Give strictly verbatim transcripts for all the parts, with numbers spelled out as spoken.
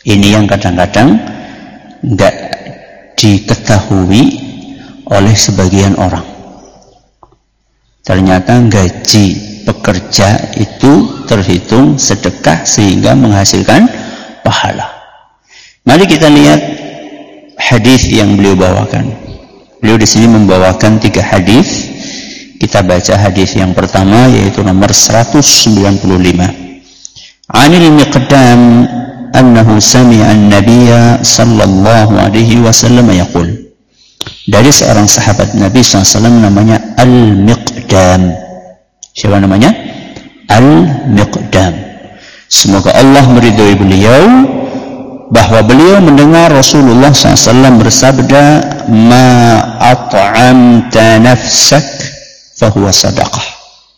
Ini yang kadang-kadang nggak diketahui oleh sebagian orang. Ternyata gaji pekerja itu terhitung sedekah sehingga menghasilkan pahala. Mari kita lihat hadis yang beliau bawakan. Beliau di sini membawakan tiga hadis. Kita baca hadis yang pertama yaitu nomor seratus sembilan puluh lima. Anil Miqdam annahu sami'a an-nabiyya sallallahu alaihi wasallam yaqul. Dari seorang sahabat Nabi sallallahu alaihi wasallam namanya Al-Miqdam. Siapa namanya? Al-Miqdam. Semoga Allah meridhai beliau bahwa beliau mendengar Rasulullah sallallahu alaihi wasallam bersabda, "Ma at'amta nafsak fahuwa sadaqah."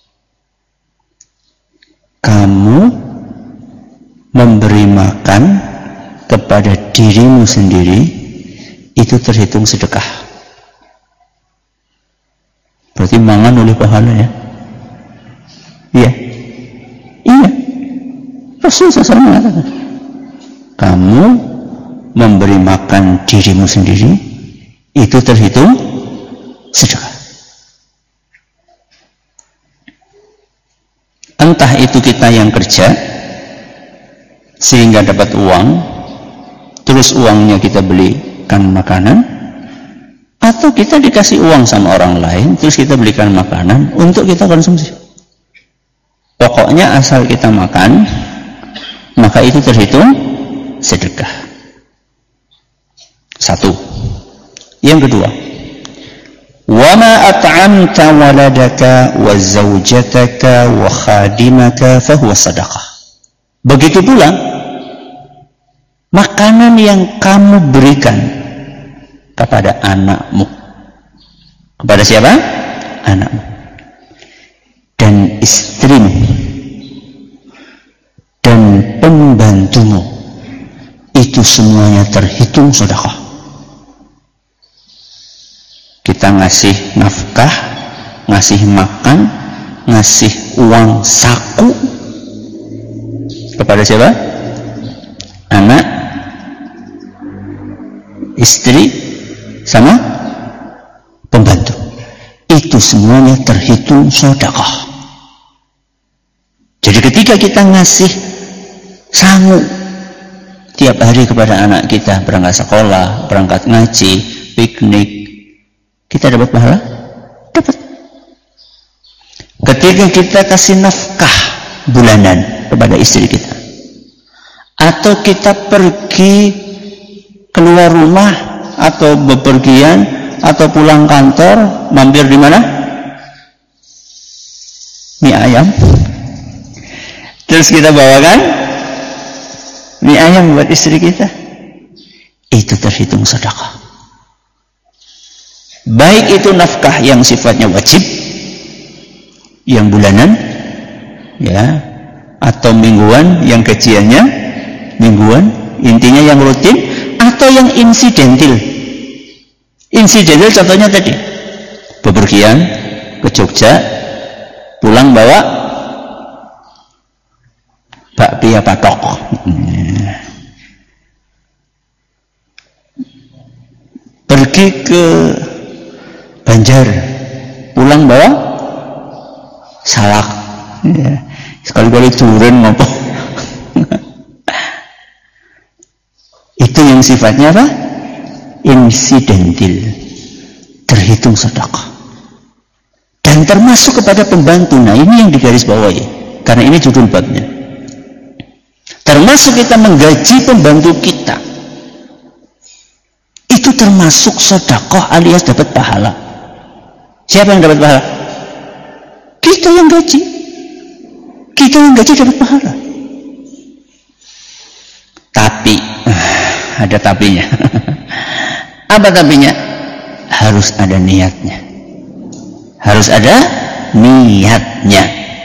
Kamu memberi makan kepada dirimu sendiri itu terhitung sedekah. Berarti mangan oleh pahala ya? Iya. Iya. Rasulullah shallallahu alaihi wasallam mengatakan, kamu memberi makan dirimu sendiri itu terhitung sedekah. Entah itu kita yang kerja sehingga dapat uang, terus uangnya kita belikan makanan, atau kita dikasih uang sama orang lain terus kita belikan makanan untuk kita konsumsi. Pokoknya asal kita makan, maka itu terhitung sedekah. Satu. Yang kedua, wa ma at'amta waladaka wa zawjataka wa khadimaka fahuwa sadaqah. Begitu pula makanan yang kamu berikan kepada anakmu. Kepada siapa? Anakmu. Dan istrimu. Dan pembantumu. Itu semuanya terhitung sedekah. Kita ngasih nafkah, ngasih makan, ngasih uang saku kepada siapa? Anak, istri, sama pembantu. Itu semuanya terhitung sedekah. Jadi ketika kita ngasih sangu tiap hari kepada anak kita, berangkat sekolah, berangkat ngaji, piknik, kita dapat pahala? Dapat. Ketika kita kasih nafkah bulanan kepada istri kita, atau kita pergi keluar rumah atau bepergian atau pulang kantor, mampir di mana? Mie ayam. Terus kita bawakan mie ayam buat istri kita. Itu terhitung sedekah. Baik itu nafkah yang sifatnya wajib, yang bulanan, ya, atau mingguan, yang gajiannya mingguan, intinya yang rutin, atau yang insidental. Insidental contohnya tadi, bepergian ke Jogja, pulang bawa bakpia patok. Pergi ke Banjar, pulang bawa salak. Ya. Sekali-kali turun ngopo. Itu yang sifatnya apa? Insidental, terhitung sedekah. Dan termasuk kepada pembantu. Nah, ini yang digarisbawahi, karena ini judul babnya. Termasuk kita menggaji pembantu kita, itu termasuk sedekah alias dapat pahala. Siapa yang dapat pahala? Kita yang gaji. Kita yang gaji dapat pahala. Tapi ada tapinya. Apa tapinya? Harus ada niatnya. Harus ada niatnya.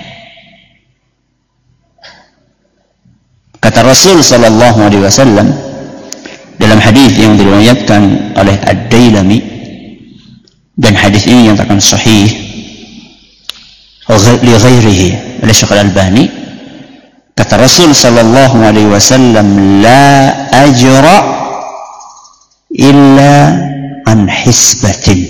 Kata Rasul sallallahu alaihi wasallam dalam hadis yang diriwayatkan oleh Ad-Dailami, dan hadis ini yang terkait sahih li ghairihi oleh Syekh Al-Albani, Kata Rasul sallallahu alaihi wasallam, la ajra illa an hisbatin.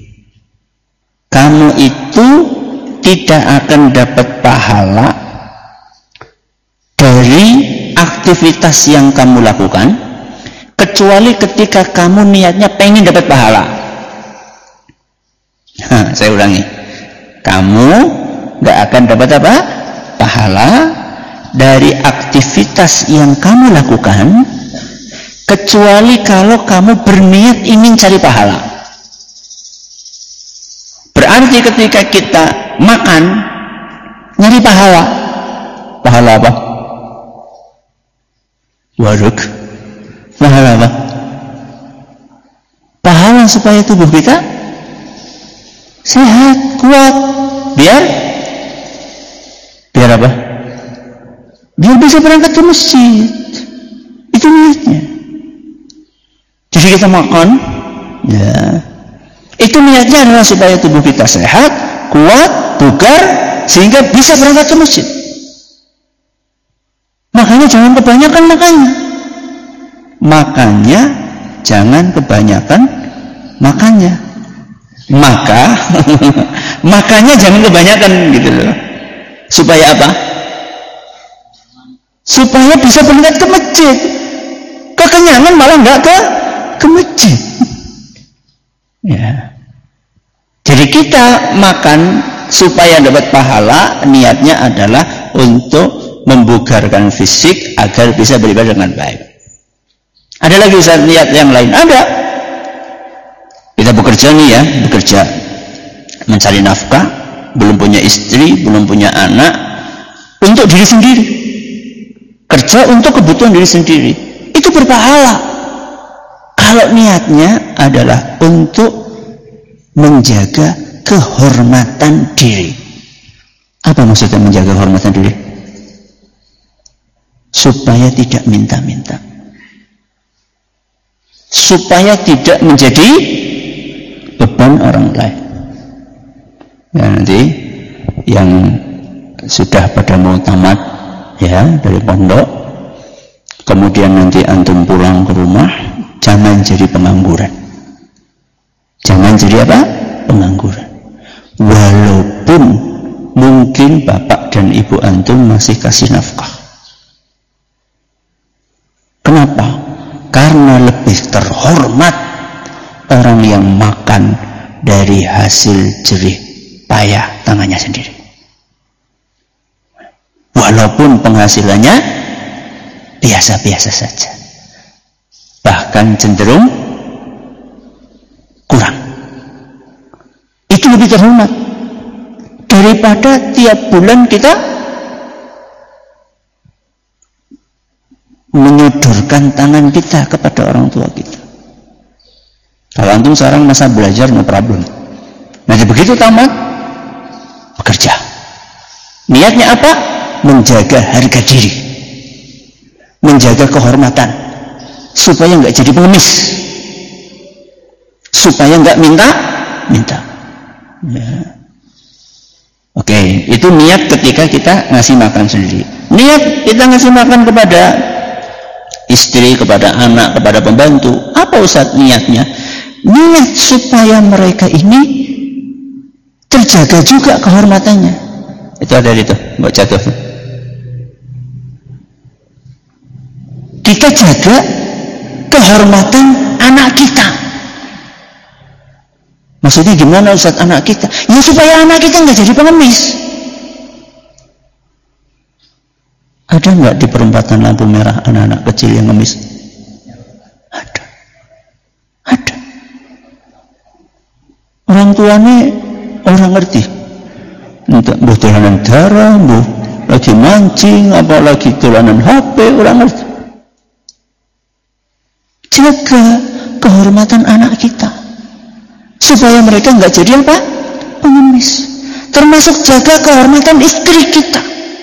Kamu itu tidak akan dapat pahala dari aktivitas yang kamu lakukan kecuali ketika kamu niatnya pengen dapat pahala. Nah, saya ulangi, kamu gak akan dapat apa? Pahala dari aktivitas yang kamu lakukan kecuali kalau kamu berniat ingin cari pahala. Berarti ketika kita makan nyari pahala, pahala apa? Waruk. Pahala apa? Pahala supaya tubuh kita sehat, kuat, biar biar apa? Biar bisa berangkat ke masjid. Itu niatnya. Jadi kita makan, ya, itu niatnya adalah supaya tubuh kita sehat, kuat, bugar, sehingga bisa berangkat ke masjid. Makanya jangan kebanyakan makannya. Makanya jangan kebanyakan makannya. Maka makanya jangan kebanyakan gitu loh. Supaya apa? Supaya bisa berangkat ke masjid. Kekenyangan malah nggak ke ke masjid. Ya. Jadi kita makan supaya dapat pahala, niatnya adalah untuk membugarkan fisik agar bisa beribadah dengan baik. Ada lagi Ustaz niat yang lain? Ada. Kita bekerja nih ya, bekerja mencari nafkah, belum punya istri, belum punya anak, untuk diri sendiri. Kerja untuk kebutuhan diri sendiri. Itu berpahala. Kalau niatnya adalah untuk menjaga kehormatan diri. Apa maksudnya menjaga kehormatan diri? Supaya tidak minta-minta. Supaya tidak menjadi beban orang lain. Ya, nanti yang sudah pada mau tamat ya dari pondok, kemudian nanti antum pulang ke rumah, jangan jadi pengangguran. Jangan jadi apa? Pengangguran. Walaupun mungkin bapak dan ibu antum masih kasih nafkah. Kenapa? Karena lebih terhormat orang yang makan dari hasil jerih payah tangannya sendiri. Walaupun penghasilannya biasa-biasa saja. Bahkan cenderung kurang. Itu lebih terhormat daripada tiap bulan kita menyodorkan tangan kita kepada orang tua kita. Kalau antum sekarang masa belajar, no problem. Nanti begitu tamat, bekerja. Niatnya apa? Menjaga harga diri, menjaga kehormatan, supaya nggak jadi pengemis, supaya nggak minta, minta. Ya. Oke, itu niat ketika kita ngasih makan sendiri. Niat kita ngasih makan kepada istri, kepada anak, kepada pembantu. Apa Ustaz niatnya? Niat supaya mereka ini terjaga juga kehormatannya. Itu ada di itu, Mbak Jatuh. Kita jaga kehormatan anak kita. Maksudnya gimana Ustaz anak kita? Ya supaya anak kita nggak jadi pengemis. Ada nggak di perempatan lampu merah anak-anak kecil yang ngemis? Ada. Ada. Orang tuanya orang ngerti. Entah buh tulanan darah, buh lagi mancing, apalagi tulanan H P, orang ngerti. Jaga kehormatan anak kita supaya mereka nggak jadi apa? Pengemis. Termasuk jaga kehormatan istri kita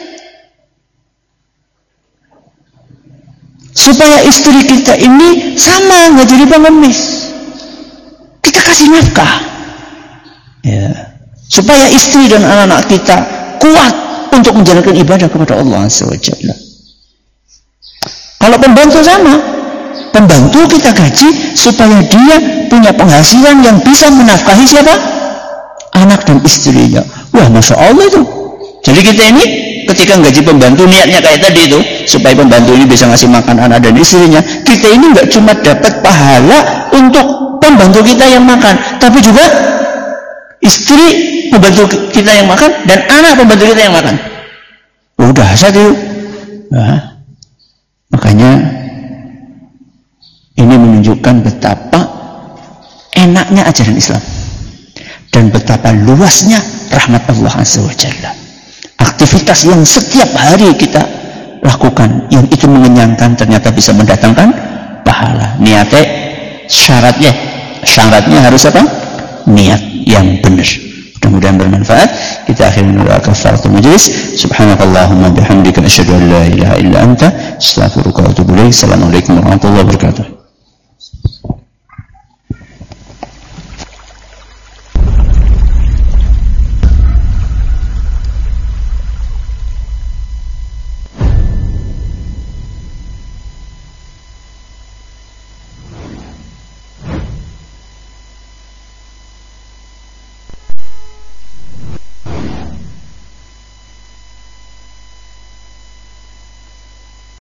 supaya istri kita ini sama nggak jadi pengemis. Kita kasih nafkah ya, supaya istri dan anak-anak kita kuat, untuk menjalankan ibadah kepada Allah Azza wa Jalla. Kalau pembantu sama, pembantu kita gaji supaya dia punya penghasilan yang bisa menafkahi siapa? Anak dan istrinya. Wah, Masya Allah itu. Jadi kita ini ketika gaji pembantu niatnya kayak tadi itu, supaya pembantu ini bisa ngasih makan anak dan istrinya. Kita ini nggak cuma dapat pahala untuk pembantu kita yang makan, tapi juga istri pembantu kita yang makan dan anak pembantu kita yang makan. Udah satu. Nah, makanya ini menunjukkan betapa enaknya ajaran Islam dan betapa luasnya rahmat Allah Azza wa Jalla. Aktivitas yang setiap hari kita lakukan yang itu mengenyangkan ternyata bisa mendatangkan pahala. Niatnya syaratnya syaratnya harus apa? Niat yang benar. Mudah-mudahan bermanfaat. Kita akhiri doa kafaratul majlis. Subhanakallahumma bihamdika asyhadu an la ilaha illa anta astaghfiruka wa atubu ilaik. Assalamualaikum warahmatullahi wabarakatuh.